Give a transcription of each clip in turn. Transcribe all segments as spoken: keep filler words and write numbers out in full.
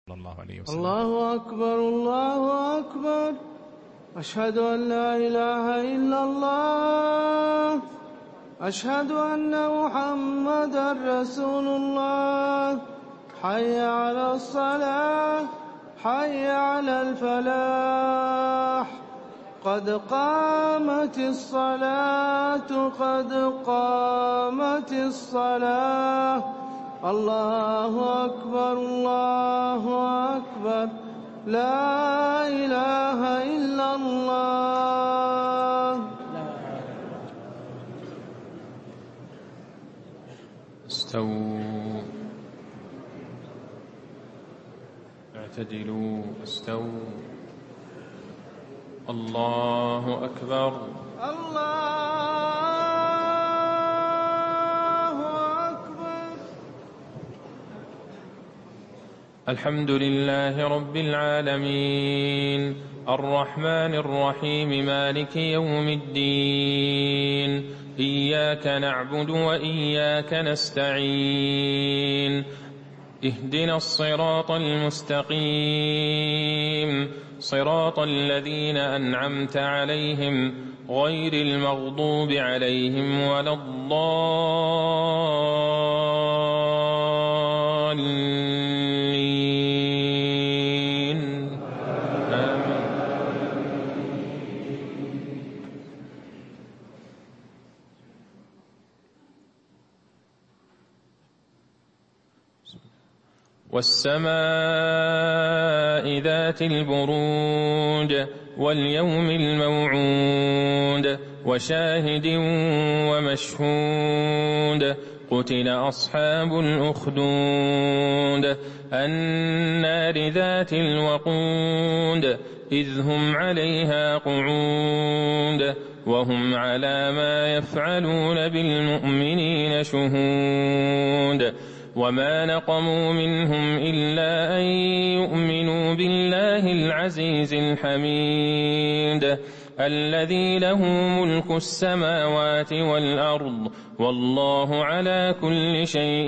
صلى الله عليه وسلم. الله أكبر الله أكبر، أشهد أن لا إله إلا الله، أشهد أن محمدا رسول الله. حي على الصلاة، حي على الفلاح، قد قامت الصلاة قد قامت الصلاة. الله أكبر الله أكبر، لا إله إلا الله. استووا، اعتدلوا، استووا. الله أكبر الله أكبر. الحمد لله رب العالمين، الرحمن الرحيم، مالك يوم الدين. إياك نعبد وإياك نستعين، اهدنا الصراط المستقيم، صراط الذين أنعمت عليهم غير المغضوب عليهم ولا الضالين. آمين. والسماء ذات البروج واليوم الموعود وشاهد ومشهود. قتل أصحاب الأخدود النار ذات الوقود إذ هم عليها قعود وهم على ما يفعلون بالمؤمنين شهود. وما نقموا منهم إلا أن يؤمنوا بالله العزيز الحميد الذي له ملك السماوات والأرض والله على كل شيء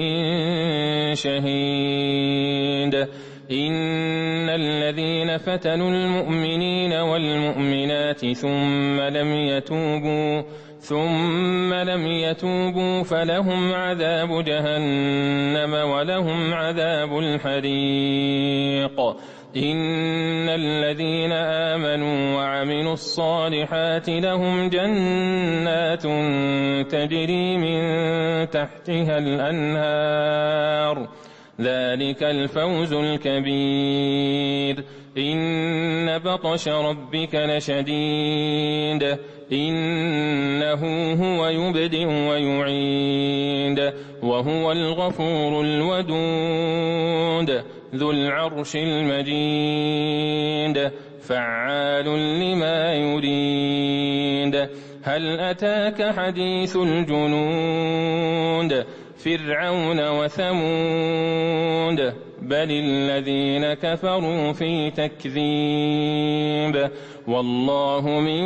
شهيد. إن الذين فتنوا المؤمنين والمؤمنات ثم لم يتوبوا ثم لم يتوبوا فلهم عذاب جهنم ولهم عذاب الحريق. إن الذين آمنوا وعملوا الصالحات لهم جنات تجري من تحتها الأنهار، ذلك الفوز الكبير. إن بطش ربك لشديد، إنه هو يبدئ ويعيد وهو الغفور الودود ذو العرش المجيد فعال لما يريد. هل أتاك حديث الجنود فرعون وثمود بل الذين كفروا في تكذيب والله من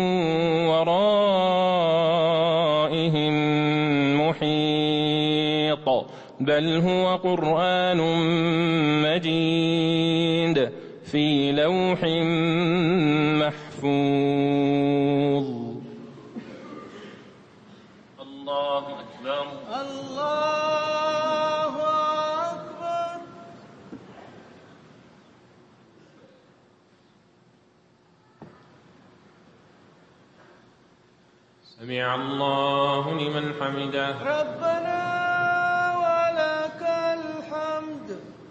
ورائهم محيط. بل هو قرآن مجيد في لوح محفوظ. الله أكبر الله أكبر. سمع الله لمن حمده. ربنا ولك الحمد.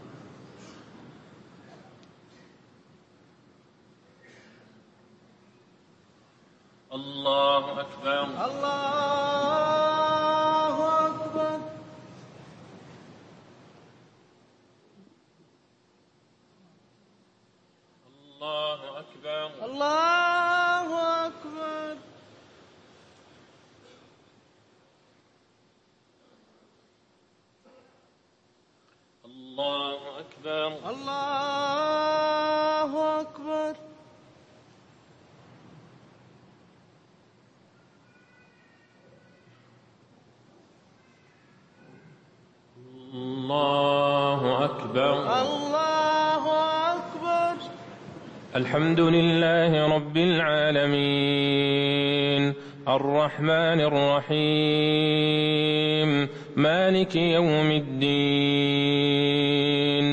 الله أكبر الله أكبر. الله أكبر الله أكبر. الله أكبر الله أكبر. الله أكبر. الله الحمد لله رب العالمين الرحمن الرحيم مالك يوم الدين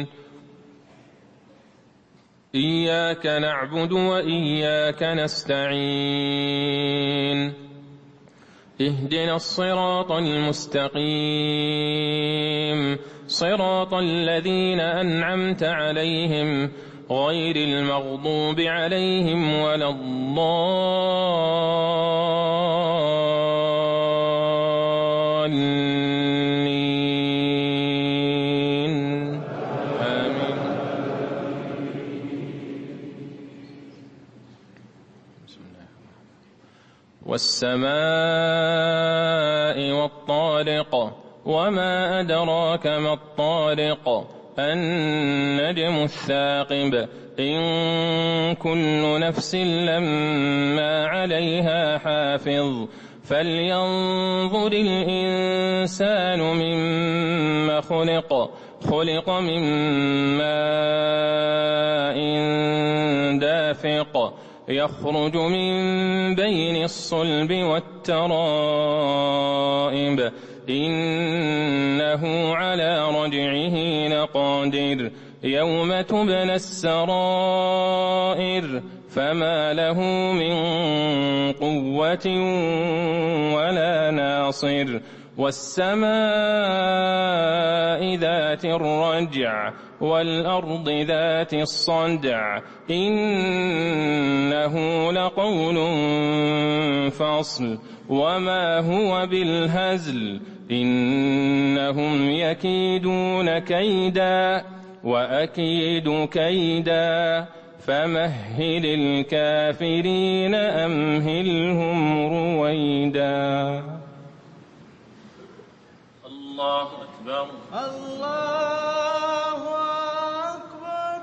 إياك نعبد وإياك نستعين اهدنا الصراط المستقيم صراط الذين أنعمت عليهم غير المغضوب عليهم ولا الضالين آمين. والسماء والطارق وما أدراك ما الطارق النجم الثاقب إن كل نفس لما عليها حافظ فلينظر الإنسان مما خلق خلق من ماء دافق يخرج من بين الصلب والترائب إنه على رجعه لقادر يوم تبلى السرائر فما له من قوة ولا ناصر والسماء ذات الرجع والأرض ذات الصدع إنه لقول فصل وما هو بالهزل إنهم يكيدون كيدا وأكيد كيدا فمهل الكافرين أمهلهم رويدا. الله أكبر. الله أكبر.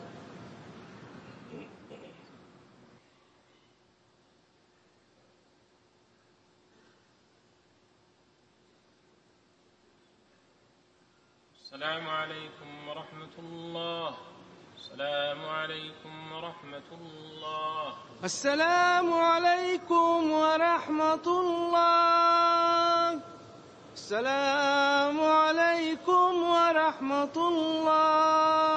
السلام عليكم ورحمة الله. السلام عليكم ورحمة الله. السلام عليكم ورحمة الله. السلام عليكم ورحمة الله.